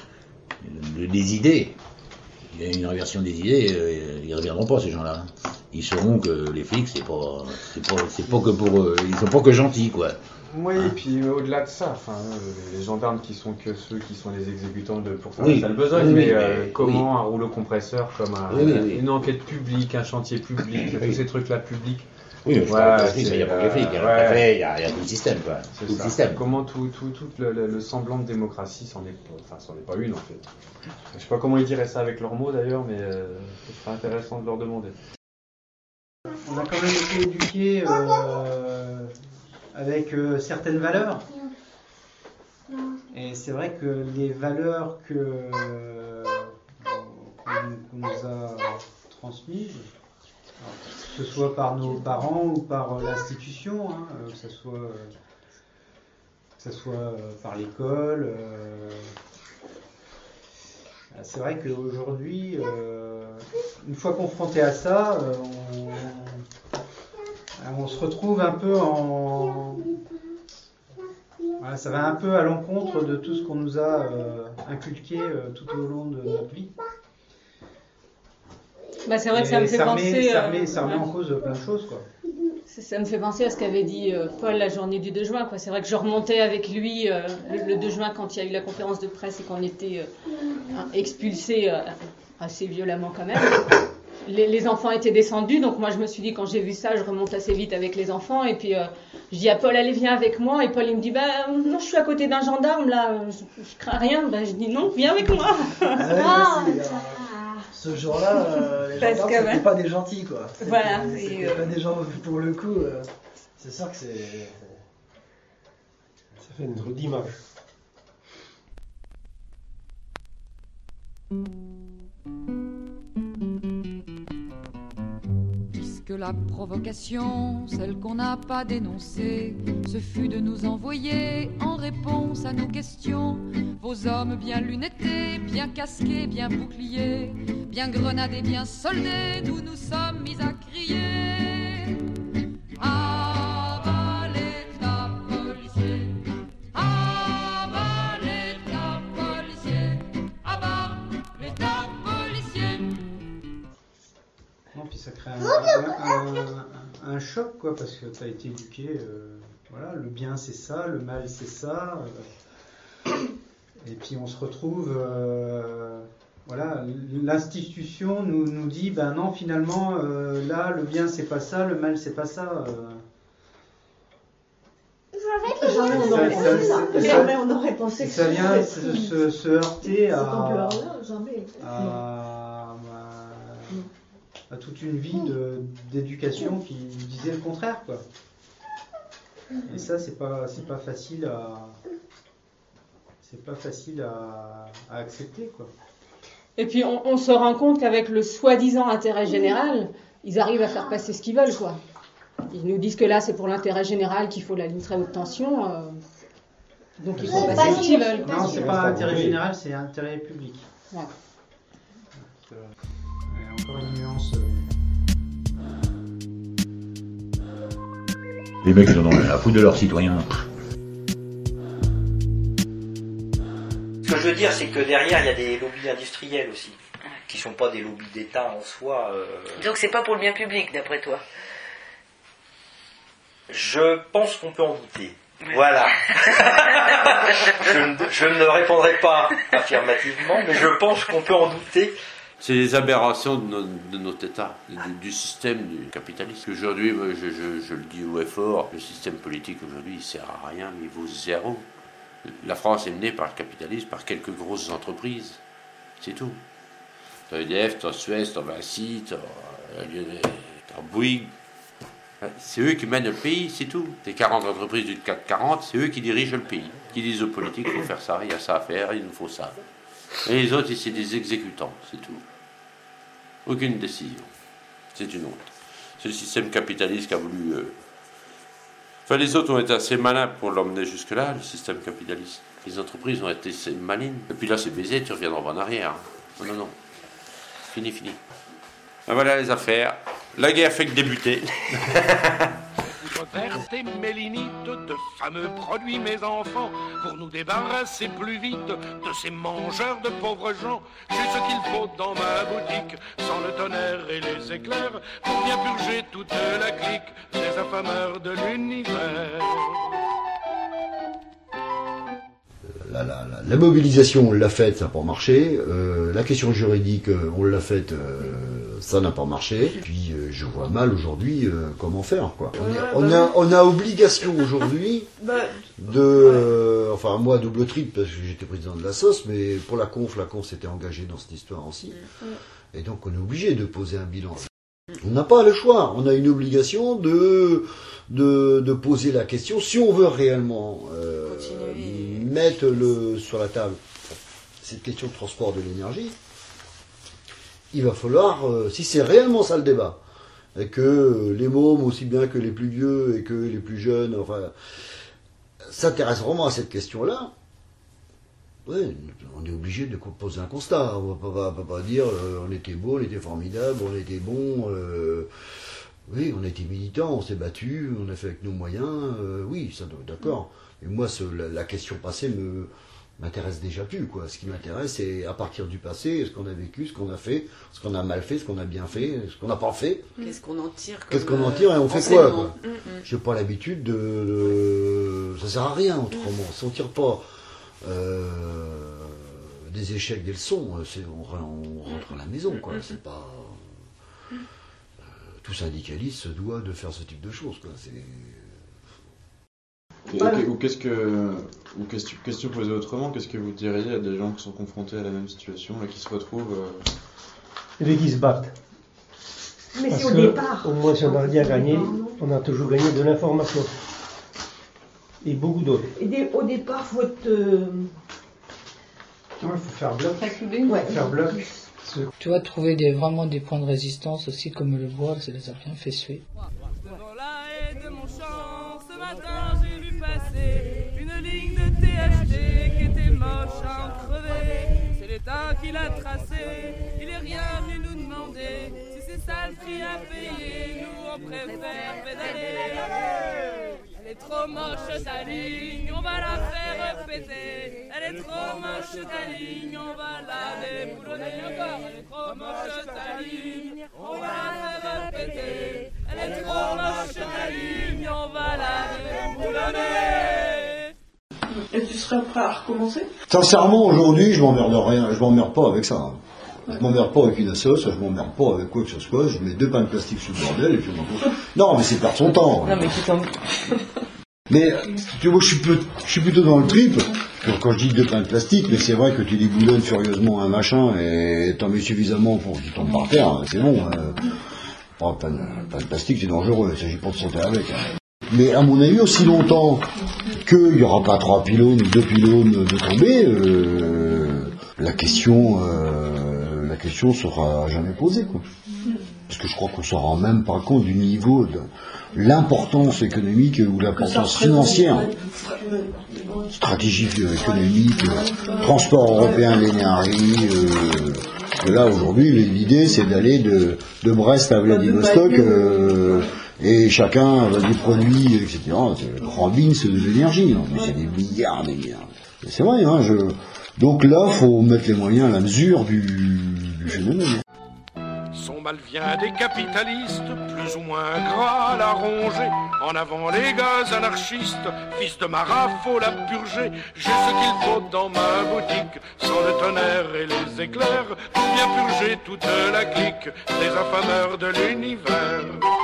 de des idées. Il y a une réversion des idées, euh, ils ne reviendront pas, ces gens-là. Ils sauront que les flics, c'est pas, c'est pas, c'est pas que pour eux, ils sont pas que gentils, quoi. Oui, et puis au-delà de ça, enfin, les gendarmes qui sont que ceux qui sont les exécutants de pour faire oui, la sale besogne, oui, mais, mais euh, comment oui. un rouleau compresseur, comme un, oui, oui, oui. une enquête publique, un chantier public, oui. tous ces trucs-là publics. Oui, mais voilà, il n'y a pas que les flics, il y a le préfet, il y a, il y a tout le système, quoi. C'est tout ça. le système. Comment tout, tout, tout le, le, le semblant de démocratie, c'en est, enfin, c'en est pas une en fait. Je sais pas comment ils diraient ça avec leurs mots d'ailleurs, mais euh, ce serait intéressant de leur demander. On a quand même été éduqués euh, avec euh, certaines valeurs. Et c'est vrai que les valeurs que, euh, qu'on nous a transmises, alors, que ce soit par nos parents ou par l'institution, hein, que ce soit, que ce soit par l'école, euh, c'est vrai qu'aujourd'hui, euh, une fois confronté à ça, euh, on, on se retrouve un peu en... Voilà, ça va un peu à l'encontre de tout ce qu'on nous a euh, inculqué euh, tout au long de notre vie. Bah, c'est vrai que ça me fait ça penser... Remet, ça euh, remet, ça remet ouais. en cause plein de choses, quoi. Ça me fait penser à ce qu'avait dit euh, Paul la journée du deux juin, quoi. C'est vrai que je remontais avec lui euh, le, le deux juin quand il y a eu la conférence de presse et qu'on était euh, expulsés euh, assez violemment quand même. Les, les enfants étaient descendus, donc moi je me suis dit, quand j'ai vu ça, je remonte assez vite avec les enfants, et puis euh, je dis à Paul, allez viens avec moi, et Paul il me dit, bah non, je suis à côté d'un gendarme là, je, je crains rien. Ben je dis non, viens avec moi. Ah ouais, ah, c'est, euh, ce jour-là, euh, les Parce gendarmes que, c'était ouais. pas des gentils, quoi. C'était, Voilà. c'était Et, euh... pas des gens, pour le coup, euh, c'est sûr que c'est... Ça fait une drôle d'image. Que la provocation, celle qu'on n'a pas dénoncée, ce fut de nous envoyer en réponse à nos questions vos hommes bien lunettés, bien casqués, bien boucliers, bien grenadés, bien soldés, nous nous sommes mis à crier. choc, quoi, parce que tu as été éduqué, euh, voilà, le bien c'est ça, le mal c'est ça. Euh, et puis on se retrouve, euh, voilà, l'institution nous, nous dit, ben non, finalement, euh, là, le bien c'est pas ça, le mal c'est pas ça. Euh, Jamais on aurait pensé ça. Jamais on aurait pensé que ça vient se, se, se heurter à, à, à, à toute une vie de, d'éducation qui disait le contraire, quoi. Et ça, c'est pas, c'est pas facile à, c'est pas facile à, à accepter, quoi. Et puis on, on se rend compte qu'avec le soi-disant intérêt général, ils arrivent à faire passer ce qu'ils veulent, quoi. Ils nous disent que là, c'est pour l'intérêt général qu'il faut la ligne très haute tension. Euh, donc ils font passer ce qu'ils veulent. Non, c'est pas intérêt général, c'est intérêt public. Ouais. Euh, encore une nuance. Les mecs, ils en ont rien à foutre de leurs citoyens. Ce que je veux dire, c'est que derrière, il y a des lobbies industriels aussi, qui ne sont pas des lobbies d'État en soi. Euh... Donc c'est pas pour le bien public, d'après toi? Je pense qu'on peut en douter. Voilà. je, ne, je ne répondrai pas affirmativement, mais je pense qu'on peut en douter. C'est les aberrations de, no, de notre État, du, du système du capitalisme. Aujourd'hui, je, je, je le dis haut et fort, le système politique aujourd'hui, il sert à rien, mais il vaut zéro. La France est menée par le capitalisme, par quelques grosses entreprises. C'est tout. T'as E D F, t'as Suez, t'as Vinci, t'as Bouygues. C'est eux qui mènent le pays, c'est tout. Les quarante entreprises du CAC quarante, c'est eux qui dirigent le pays. Qui disent aux politiques, il faut faire ça, il y a ça à faire, il nous faut ça. Et les autres, c'est des exécutants, c'est tout. Aucune décision. C'est une honte. C'est le système capitaliste qui a voulu... Euh... Enfin, les autres ont été assez malins pour l'emmener jusque-là, le système capitaliste. Les entreprises ont été malines. Et puis là, c'est baisé, tu reviendras en arrière. Non, non, non. Fini, fini. Ben voilà les affaires. La guerre fait que débuter. Verte et mélinite, de fameux produits, mes enfants, pour nous débarrasser plus vite de ces mangeurs de pauvres gens. J'ai ce qu'il faut dans ma boutique, sans le tonnerre et les éclairs, pour bien purger toute la clique des affameurs de l'univers. La, la, la, la mobilisation, on l'a faite, ça n'a pas marché. Euh, la question juridique, on l'a faite, euh, ça n'a pas marché. Puis euh, je vois mal aujourd'hui euh, comment faire, quoi. On, est, on, a, on a obligation aujourd'hui de... Euh, enfin, moi, double triple, parce que j'étais président de la S O S, mais pour la conf, la conf s'était engagée dans cette histoire aussi. Et donc, on est obligé de poser un bilan. On n'a pas le choix, on a une obligation de, de, de poser la question si on veut réellement euh, mettre le, sur la table cette question de transport de l'énergie. Il va falloir, euh, si c'est réellement ça le débat, et que les mômes aussi bien que les plus vieux et que les plus jeunes, enfin, s'intéressent vraiment à cette question-là. Oui, on est obligé de poser un constat. On ne va, va pas dire euh, on était beau, on était formidable, on était bon. Euh, oui, on a été militants, on s'est battu, on a fait avec nos moyens. Euh, oui, ça d'accord. Mais moi, ce, la, la question passée me m'intéresse déjà plus, quoi. Ce qui m'intéresse, c'est à partir du passé, ce qu'on a vécu, ce qu'on a fait, ce qu'on a mal fait, ce qu'on a bien fait, ce qu'on n'a pas fait. Qu'est-ce qu'on en tire comme Qu'est-ce qu'on en tire et on fait quoi, quoi. Mm -hmm. J'ai pas l'habitude de, de... Ça sert à rien autrement. Si on tire pas euh, des échecs, des leçons, c'est, on, on rentre à la maison, quoi. C'est pas... Euh, tout syndicaliste se doit de faire ce type de choses, quoi. C'est... Ou qu'est-ce que, ou qu'est-ce, question posée autrement, qu'est-ce que vous diriez à des gens qui sont confrontés à la même situation, là, qui se retrouvent euh... Et qui se battent. Mais Parce c'est au que, départ. Au moins, si on a rien gagné, on a toujours gagné de l'information. Et beaucoup d'autres. Et des, au départ, il faut être. Euh... Il faut faire bloc. Ouais, faire bloc. Tu vas trouver des, vraiment des points de résistance aussi, comme le bois, ça les a bien fait suer. Ce matin j'ai vu passer une ligne de T H D qui était moche à en crever. C'est l'État qui l'a tracée, il est rien venu nous demander. Si c'est ça le prix à payer, nous on préfère pédaler. Les est trop moche ta ligne, on va la faire péter. Elle est trop moche ta ligne, on va la déboulonner encore. Elle est trop moche ta ligne, on va la faire péter. Elle est trop moche ta ligne, on va la déboulonner. Et tu serais prêt à recommencer? Sincèrement, aujourd'hui, je m'emmerde rien, je m'emmerde pas avec ça. Je m'emmerde pas avec une assoce, je m'emmerde pas avec quoi que ce soit, je mets deux pains de plastique sous le bordel et puis on m'en... Non, mais c'est perdre son temps. Non, mais qui t'en... Mais, tu vois, je suis, plutôt, je suis plutôt dans le trip. Donc, quand je dis deux pains de plastique, mais c'est vrai que tu déboulonnes furieusement un machin et t'en mets suffisamment pour qu'il tombe par terre, c'est bon. Euh... Oh, pain de, pain de plastique, c'est dangereux, il ne s'agit pas de sauter avec. Hein. Mais à mon avis, aussi longtemps qu'il n'y aura pas trois pylônes ou deux pylônes de tomber, euh, la question, euh, la question sera jamais posée, quoi. Parce que je crois qu'on ne se rend même pas compte du niveau de l'importance économique ou l'importance financière, stratégie économique, transport européen de l'énergie. Euh, que là aujourd'hui, l'idée c'est d'aller de, de Brest à Vladivostok. Euh, Et chacun va des produits, et cetera. C'est le grand bins de l'énergie, hein. Mais c'est des milliards, des milliards. Et c'est vrai, hein, je... Donc là, faut mettre les moyens à la mesure du, du phénomène. Son mal vient des capitalistes, plus ou moins gras à la ronger. En avant les gaz anarchistes, fils de marat, faut la purger. J'ai ce qu'il faut dans ma boutique, sans le tonnerre et les éclairs, pour bien purger toute la clique des affameurs de l'univers.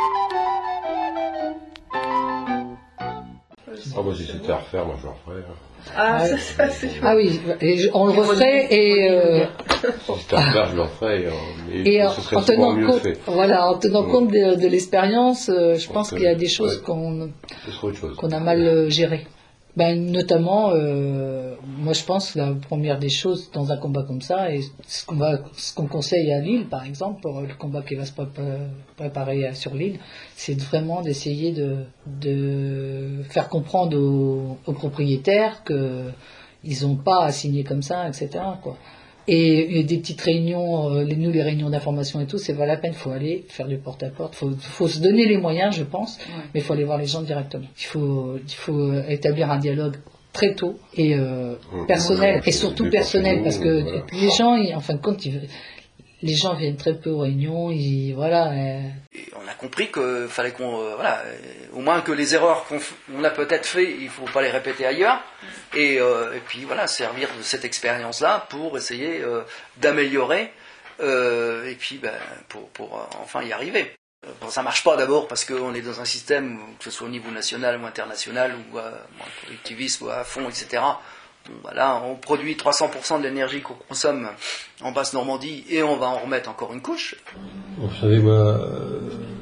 Ah bah si c'était à refaire, moi je le referais. Ah, ça, ça c'est chouette. Ah oui, et je- on le referait et... Euh, Si c'était à refaire, je le referais. hein, Mais et en, ce serait en tenant souvent mieux compte, fait. voilà, en tenant Ouais. compte de, de l'expérience, euh, je pense que- qu'il y a des choses ouais. qu'on Ce serait autre chose. qu'on a mal euh, gérées. Ben, notamment, euh, moi je pense que la première des choses dans un combat comme ça, et ce qu'on va, ce qu'on conseille à Lille par exemple, pour le combat qui va se prépa- préparer à- sur l'île, c'est de vraiment d'essayer de, de faire comprendre aux, aux propriétaires que ils n'ont pas à signer comme ça, et cetera, quoi. Et, et des petites réunions, euh, les, nous les réunions d'information et tout, c'est pas la peine, faut aller faire du porte-à-porte, faut, faut se donner les moyens, je pense, mais il faut aller voir les gens directement. Il faut, il faut établir un dialogue très tôt et euh, Mmh. personnel, Ouais, et surtout c'est personnel, parce que voilà. les gens, ils- en fin de compte, ils, les gens viennent très peu aux réunions, ils, voilà. euh, Et on a compris qu'il fallait qu'on, euh, voilà, euh, au moins que les erreurs qu'on f- on a peut-être fait, il ne faut pas les répéter ailleurs. Et, euh, et puis voilà, servir de cette expérience-là pour essayer euh, d'améliorer euh, et puis ben, pour, pour euh, enfin y arriver. Euh, Bon, ça marche pas d'abord parce qu'on est dans un système, que ce soit au niveau national ou international, ou euh, bon, le collectivisme à fond, et cetera. Bon, voilà, on produit trois cents pour cent de l'énergie qu'on consomme en Basse-Normandie et on va en remettre encore une couche. Vous savez, moi, euh,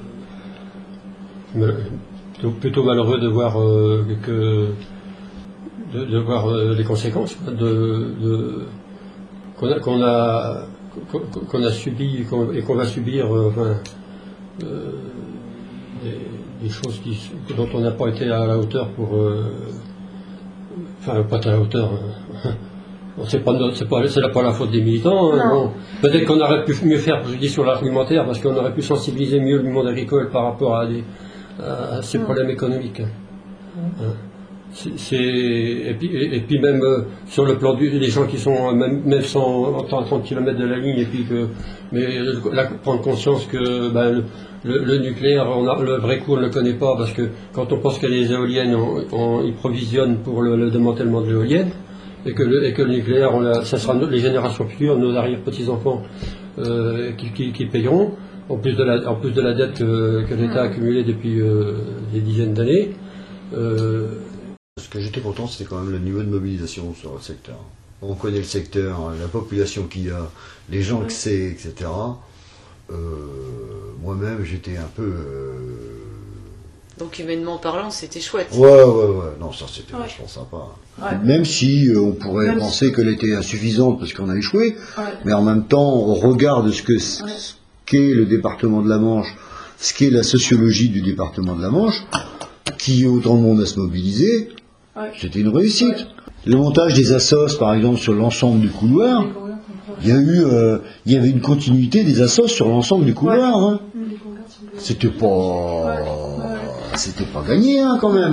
me- plutôt, plutôt malheureux de voir euh, que de, de voir euh, les conséquences quoi, de, de qu'on a qu'on a qu'on qu'on a subi qu'on- et qu'on va subir euh, enfin, euh, des, des choses qui, dont on n'a pas été à la hauteur pour euh, enfin pas à la hauteur. euh, Bon, c'est pas, notre- c'est pas, c'est pas la faute des militants. hein, bon. Peut-être qu'on aurait pu mieux faire, je dis sur l'argumentaire, parce qu'on aurait pu sensibiliser mieux le monde agricole par rapport à, des, à ces Mm. problèmes économiques. Hein. C'est, c'est- et, puis, et, et puis même euh, sur le plan du, des gens qui sont euh, même, même cent, à trente kilomètres de la ligne, et puis que, mais là, prendre conscience que ben, le, le, le nucléaire, on a, le vrai coup on ne le connaît pas, parce que quand on pense qu'il y a des éoliennes, on, on, ils provisionnent pour le, le démantèlement de l'éolienne. Et que, le, et que le nucléaire, on a, ça sera nos- les générations futures, nos arrière-petits-enfants euh, qui, qui, qui paieront, en plus de la, en plus de la dette euh, que l'État a accumulée depuis euh, des dizaines d'années. Euh, Ce que j'étais content, c'était quand même le niveau de mobilisation sur le secteur. On connaît le secteur, la population qu'il y a, les gens que c'est, et cetera. Euh, moi-même, j'étais un peu... euh, Donc humainement parlant, c'était chouette. Ouais, ouais, ouais. Non, ça c'était Ouais. vachement sympa. Ouais. Même si euh, on pourrait Même penser si- qu'elle était insuffisante parce qu'on a échoué, Ouais. mais en même temps, au regard de ce que ce qu'est le département de la Manche, ce qu'est la sociologie du département de la Manche, qui est autant de monde à se mobiliser, Ouais. c'était une réussite. Le montage des assos, par exemple, sur l'ensemble du couloir, il y a eu, euh, il y avait une continuité des assos sur l'ensemble du couloir. Hein. C'était pas, c'était pas gagné hein, quand même. Hein.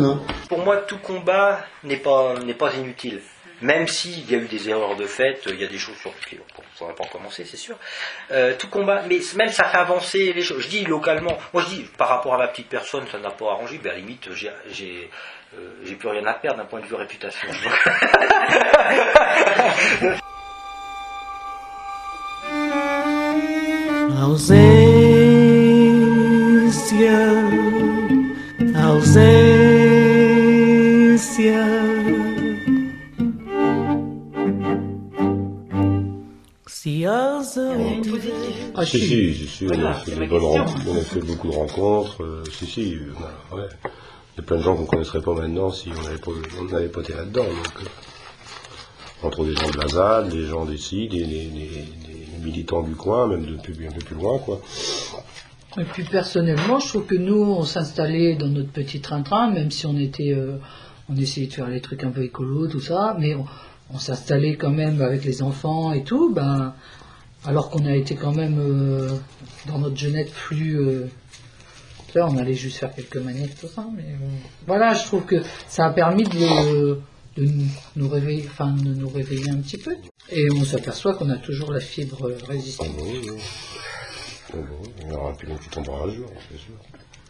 Pour moi, tout combat n'est pas, n'est pas inutile. Même s'il y a eu des erreurs de fait, il y a des choses sur lesquelles on ne pourra pas commencer, c'est sûr. Euh, tout combat, mais même ça fait avancer les choses. Je dis localement, moi je dis par rapport à ma petite personne, ça n'a pas arrangé, ben à la limite, j'ai, j'ai, euh, j'ai plus rien à perdre d'un point de vue réputation. Ausência, ausência. Ah si, si, si, si, on a fait des bonnes rencontres, on a fait beaucoup de rencontres, euh, si, si, euh, bah, ouais. Il y a plein de gens qu'on ne connaisserait pas maintenant si on n'avait pas, on n'avait pas été là-dedans. Donc, euh, entre des gens de la Z A D, des gens d'ici, des, des, des, des militants du coin, même depuis un peu plus loin, quoi. Et puis personnellement, je trouve que nous, on s'installait dans notre petit train-train, même si on était, euh, on essayait de faire les trucs un peu écolos, tout ça, mais on, on s'installait quand même avec les enfants et tout, ben, alors qu'on a été quand même euh, dans notre jeunesse plus... Euh, là, on allait juste faire quelques manifs, tout ça, mais euh, voilà, je trouve que ça a permis de, de nous réveiller, enfin, de nous réveiller un petit peu. Et on s'aperçoit qu'on a toujours la fibre résistante. Oh bon, oui. Oh bon, il y aura un pilon qui tombera un jour, c'est sûr.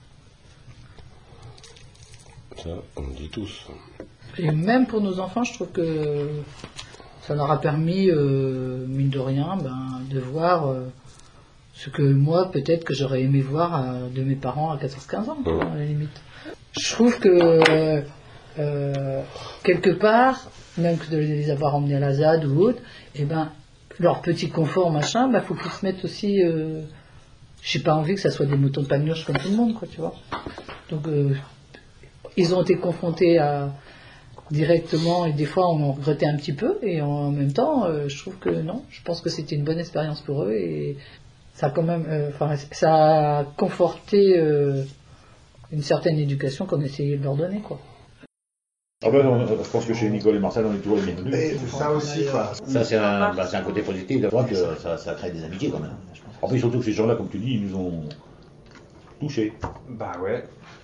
Ça, on le dit tous. Et même pour nos enfants, je trouve que ça leur a permis, euh, mine de rien, ben, de voir euh, ce que moi, peut-être que j'aurais aimé voir euh, de mes parents à quatorze quinze ans, quoi, à la limite. Je trouve que, euh, euh, quelque part, même que de les avoir emmenés à la Z A D ou autre, et ben, leur petit confort, machin, ben, faut qu'ils se mettent aussi... Euh, j'ai pas envie que ça soit des moutons de panurge comme tout le monde, quoi, tu vois. Donc, euh, ils ont été confrontés à... directement, et des fois on en regrettait un petit peu, et en même temps euh, je trouve que non, je pense que c'était une bonne expérience pour eux, et ça a quand même euh, enfin, ça a conforté euh, une certaine éducation qu'on essayait de leur donner, quoi. Ah ben, on, je pense que chez Nicole et Marcel on est toujours les mêmes. C'est ça aussi, quoi. Ça c'est un, bah, c'est un côté positif, je crois que ça, ça crée des amitiés quand même. En plus surtout que ces gens-là, comme tu dis, ils nous ont touchés. Bah ouais.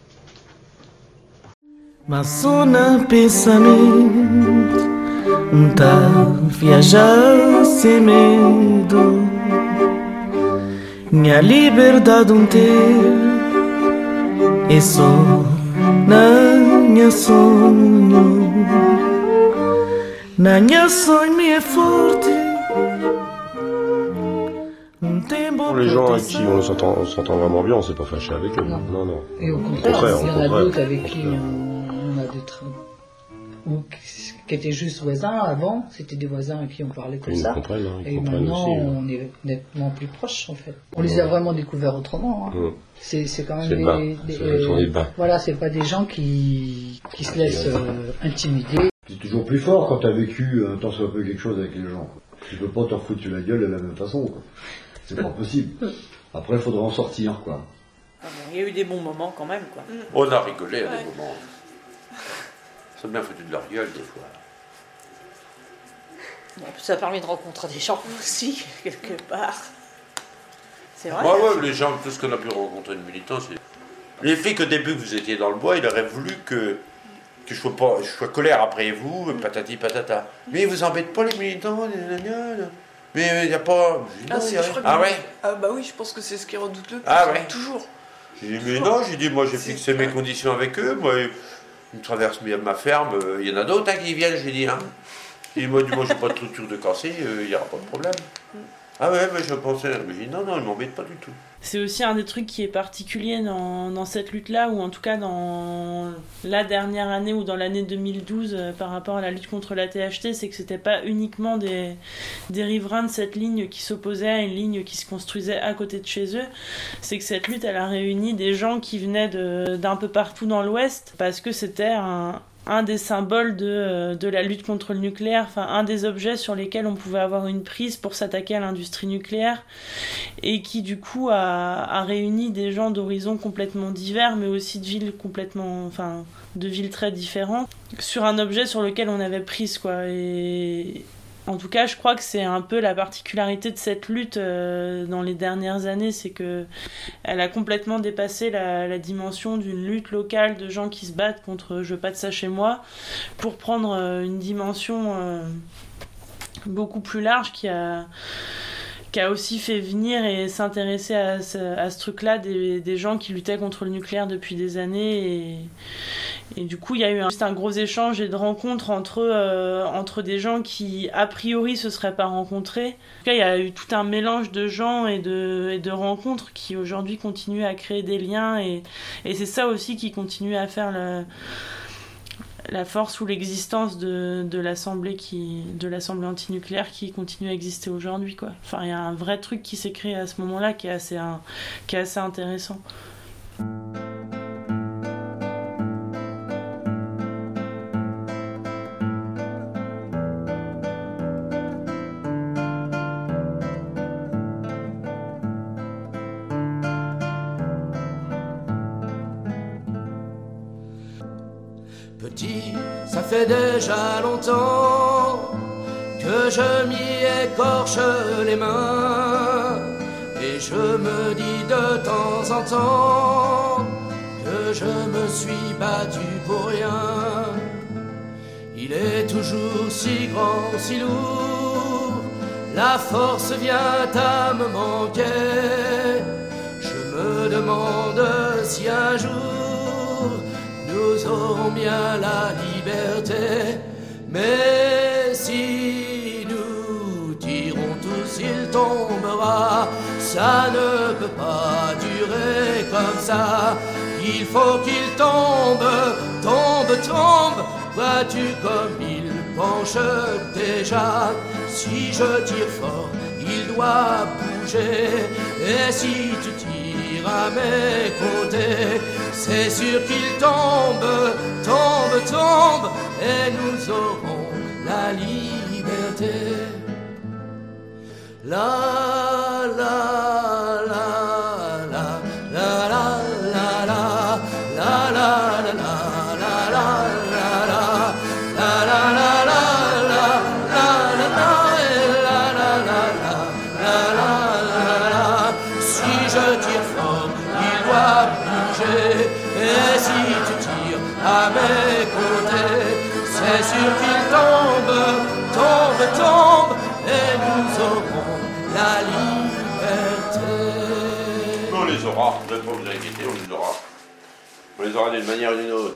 Mas um pensamento tá viajar sem medo. Minha liberdade um ter é só na minha sonho. Na minha sonho me é forte. Pour les gens avec qui on s'entend, on s'entend vraiment bien, on ne s'est pas fâché avec eux. Non, non. non. Et au contraire, au contraire il y en a d'autres avec qui on, on a des tra... ou qui étaient juste voisins avant, c'était des voisins avec qui on parlait comme ça. Hein, et maintenant, aussi, on est nettement plus proches en fait. On ouais. les a vraiment découverts autrement. Hein. Ouais. C'est, c'est quand même c'est des, des, des euh, voilà, c'est pas des gens qui, qui se laissent euh, intimider. C'est toujours plus fort quand tu as vécu un temps soit peu quelque chose avec les gens. Tu peux pas t'en foutre sur la gueule de la même façon, quoi. C'est pas possible. Après, il faudra en sortir, quoi. Ah bon, il y a eu des bons moments quand même, quoi. On a rigolé à ouais. des moments. Ça m'a foutu de leur gueule, des fois. Bon, ça a permis de rencontrer des gens aussi, quelque part. C'est vrai. Ouais, ouais, les gens, tout ce qu'on a pu rencontrer de militants, c'est... Les filles qu'au début, vous étiez dans le bois, il aurait voulu que, que je sois pas, je sois colère après vous, patati patata. Mais vous embêtez pas les militants, les gna. Mais il n'y a pas... Ah, c'est, ah, ah ouais Ah bah oui, je pense que c'est ce qui redoute le plus. Ah ouais. Toujours. J'ai dit, mais non, j'ai dit, moi j'ai fixé mes conditions avec eux, moi, ils traversent ma ferme, il y en a d'autres hein, qui viennent, j'ai dit, hein. J'ai dit, moi, du moins, j'ai pas de structure de cassé, il n'y aura pas de problème. Ah ouais, mais je pensais, mais j'ai dit, non, non, ils m'embêtent pas du tout. C'est aussi un des trucs qui est particulier dans, dans cette lutte-là, ou en tout cas dans la dernière année ou dans l'année deux mille douze euh, par rapport à la lutte contre la T H T, c'est que c'était pas uniquement des, des riverains de cette ligne qui s'opposaient à une ligne qui se construisait à côté de chez eux, c'est que cette lutte, elle a réuni des gens qui venaient de, d'un peu partout dans l'Ouest, parce que c'était un... un des symboles de, de la lutte contre le nucléaire, enfin un des objets sur lesquels on pouvait avoir une prise pour s'attaquer à l'industrie nucléaire, et qui du coup a, a réuni des gens d'horizons complètement divers, mais aussi de villes complètement, enfin de villes très différentes, sur un objet sur lequel on avait prise, quoi. Et, En tout cas, je crois que c'est un peu la particularité de cette lutte euh, dans les dernières années, c'est que elle a complètement dépassé la, la dimension d'une lutte locale de gens qui se battent contre « je veux pas de ça chez moi » pour prendre euh, une dimension euh, beaucoup plus large qui a, qui a aussi fait venir et s'intéresser à ce, à ce truc-là des, des gens qui luttaient contre le nucléaire depuis des années et... Et du coup, il y a eu un, juste un gros échange et de rencontres entre, euh, entre des gens qui, a priori, se seraient pas rencontrés. En tout cas, il y a eu tout un mélange de gens et de, et de rencontres qui, aujourd'hui, continuent à créer des liens. Et, et c'est ça aussi qui continue à faire le, la force ou l'existence de, de l'Assemblée qui, de l'Assemblée antinucléaire qui continue à exister aujourd'hui, quoi. Enfin, il y a un vrai truc qui s'est créé à ce moment-là qui est assez, un, qui est assez intéressant. Petit, ça fait déjà longtemps que je m'y écorche les mains et je me dis de temps en temps que je me suis battu pour rien. Il est toujours si grand, si lourd, la force vient à me manquer. Je me demande si un jour nous aurons bien la liberté, mais si nous tirons tous, il tombera. Ça ne peut pas durer comme ça. Il faut qu'il tombe, tombe, tombe. Vois-tu comme il penche déjà? Si je tire fort, il doit bouger. Et si tu tires à mes côtés, c'est sûr qu'il tombe, tombe, tombe, et nous aurons la liberté. La, la, la, la, la, la, la, la, la, la, la, et si tu tires à mes côtés, c'est sûr qu'il tombe, tombe, tombe, et nous aurons la liberté. On les aura, vous n'êtes pas vous inquiéter, on les aura. On les aura d'une manière ou d'une autre.